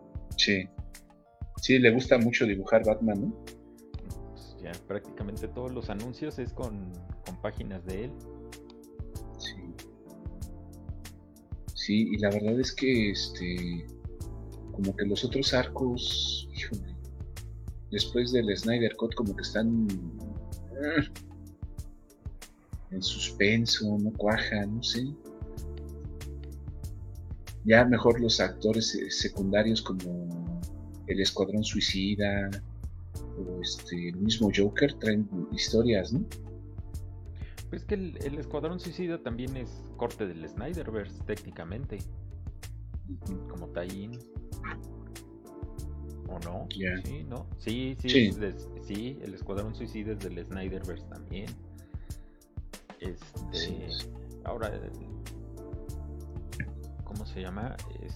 Sí, le gusta mucho dibujar Batman, ¿no? Pues ya prácticamente todos los anuncios es con páginas de él. Sí, y la verdad es que como que los otros arcos, híjole, después del Snyder Cut como que están en suspenso, no cuajan, no sé. Ya mejor los actores secundarios como el Escuadrón Suicida o el mismo Joker traen historias, ¿no? Pues que el Escuadrón Suicida también es corte del Snyderverse técnicamente, como tie-in. ¿O no? Yeah. Sí, ¿no? Sí. El Escuadrón Suicida es del Snyderverse también. Sí. Ahora, ¿cómo se llama?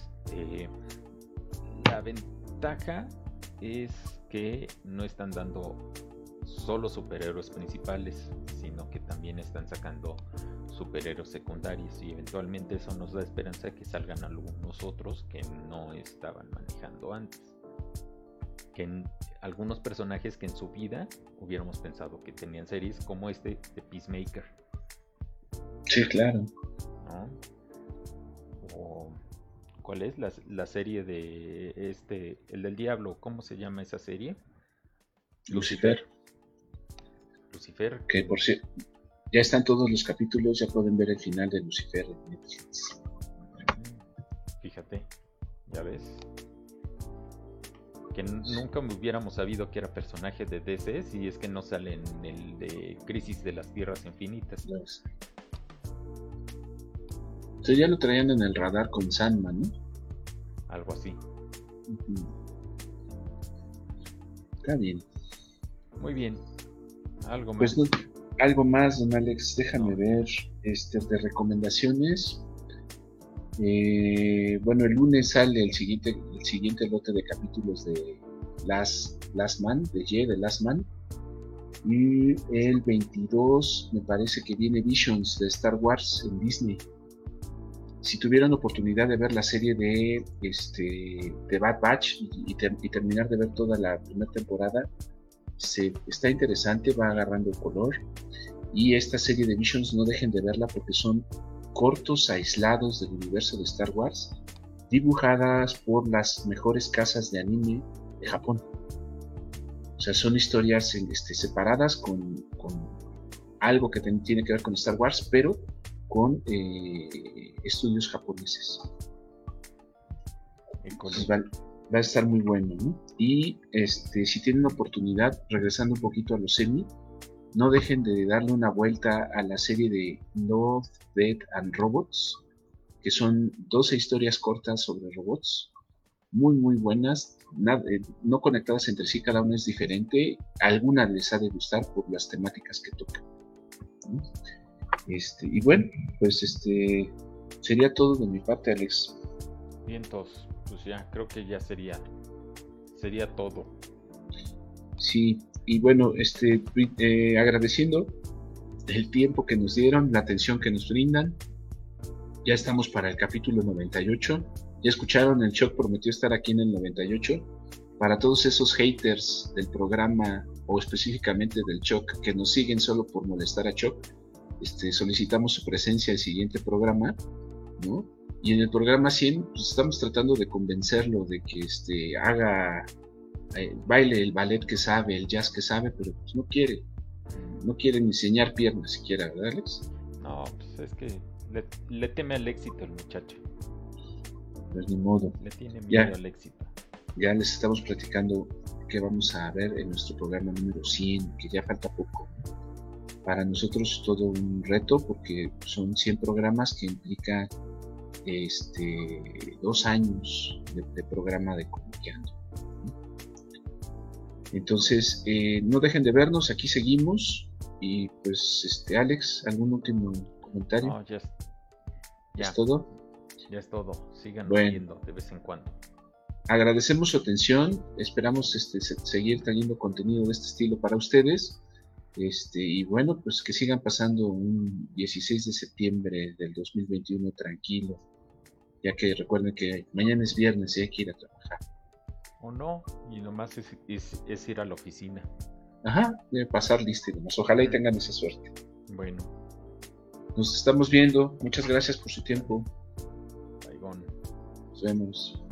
La ventaja es que no están dando solo superhéroes principales, sino que también están sacando superhéroes secundarios, y eventualmente eso nos da esperanza de que salgan algunos otros que no estaban manejando antes, que algunos personajes que en su vida hubiéramos pensado que tenían series, como de Peacemaker. Sí, claro. ¿No? O ¿cuál es la serie de el del diablo? ¿Cómo se llama esa serie? Lucifer. Lucifer. Que por cierto, ya están todos los capítulos, ya pueden ver el final de Lucifer en Netflix. Fíjate, ya ves. Que nunca hubiéramos sabido que era personaje de DC si es que no sale en el de Crisis de las Tierras Infinitas. Entonces ya lo traían en el radar con Sandman, ¿no? Algo así. Está bien. Muy bien. Algo más. Pues no, algo más, don Alex, déjame ver de recomendaciones. Bueno, el lunes sale el siguiente lote de capítulos de Last Man, de Last Man. Y el 22 me parece que viene Visions de Star Wars en Disney. si tuvieran oportunidad de ver la serie de Bad Batch y terminar de ver toda la primera temporada, está interesante, va agarrando color. Y esta serie de Visions no dejen de verla porque son cortos aislados del universo de Star Wars, dibujadas por las mejores casas de anime de Japón. O sea, son historias separadas con algo que tiene que ver con Star Wars, pero con estudios japoneses. Entonces va a estar muy bueno, ¿no? Y si tienen oportunidad, regresando un poquito a los semi, no dejen de darle una vuelta a la serie de Love, Death and Robots, que son 12 historias cortas sobre robots, muy muy buenas, no conectadas entre sí, cada una es diferente, alguna les ha de gustar por las temáticas que tocan. Y bueno, pues sería todo de mi parte, Alex. Vientos, pues ya, creo que ya sería todo. Sí, y bueno, agradeciendo el tiempo que nos dieron, la atención que nos brindan. Ya estamos para el capítulo 98. Ya escucharon, el Choc prometió estar aquí en el 98. Para todos esos haters del programa, o específicamente del Choc, que nos siguen solo por molestar a Choc, solicitamos su presencia el siguiente programa, ¿no? Y en el programa 100, pues estamos tratando de convencerlo de que baile el ballet que sabe, el jazz que sabe, pero pues no quiere ni enseñar piernas siquiera, ¿verdad, Alex? No, pues es que le teme al éxito el muchacho. Pues ni modo. Le tiene miedo al éxito. Ya les estamos platicando qué vamos a ver en nuestro programa número 100, que ya falta poco. Para nosotros es todo un reto porque son 100 programas que implica 2 años de programa de Comiqueando. Entonces, no dejen de vernos, aquí seguimos. Y pues, Alex, ¿algún último comentario? No, ya. ¿Es todo? Ya es todo, síganos viendo de vez en cuando. Agradecemos su atención, esperamos seguir trayendo contenido de este estilo para ustedes. Y bueno, pues que sigan pasando un 16 de septiembre del 2021 tranquilo, ya que recuerden que mañana es viernes y hay que ir a trabajar. O no, y nomás es ir a la oficina. Ajá, debe pasar lista y demás. Ojalá y tengan esa suerte. Bueno. Nos estamos viendo. Muchas gracias por su tiempo. Baigón. Nos vemos.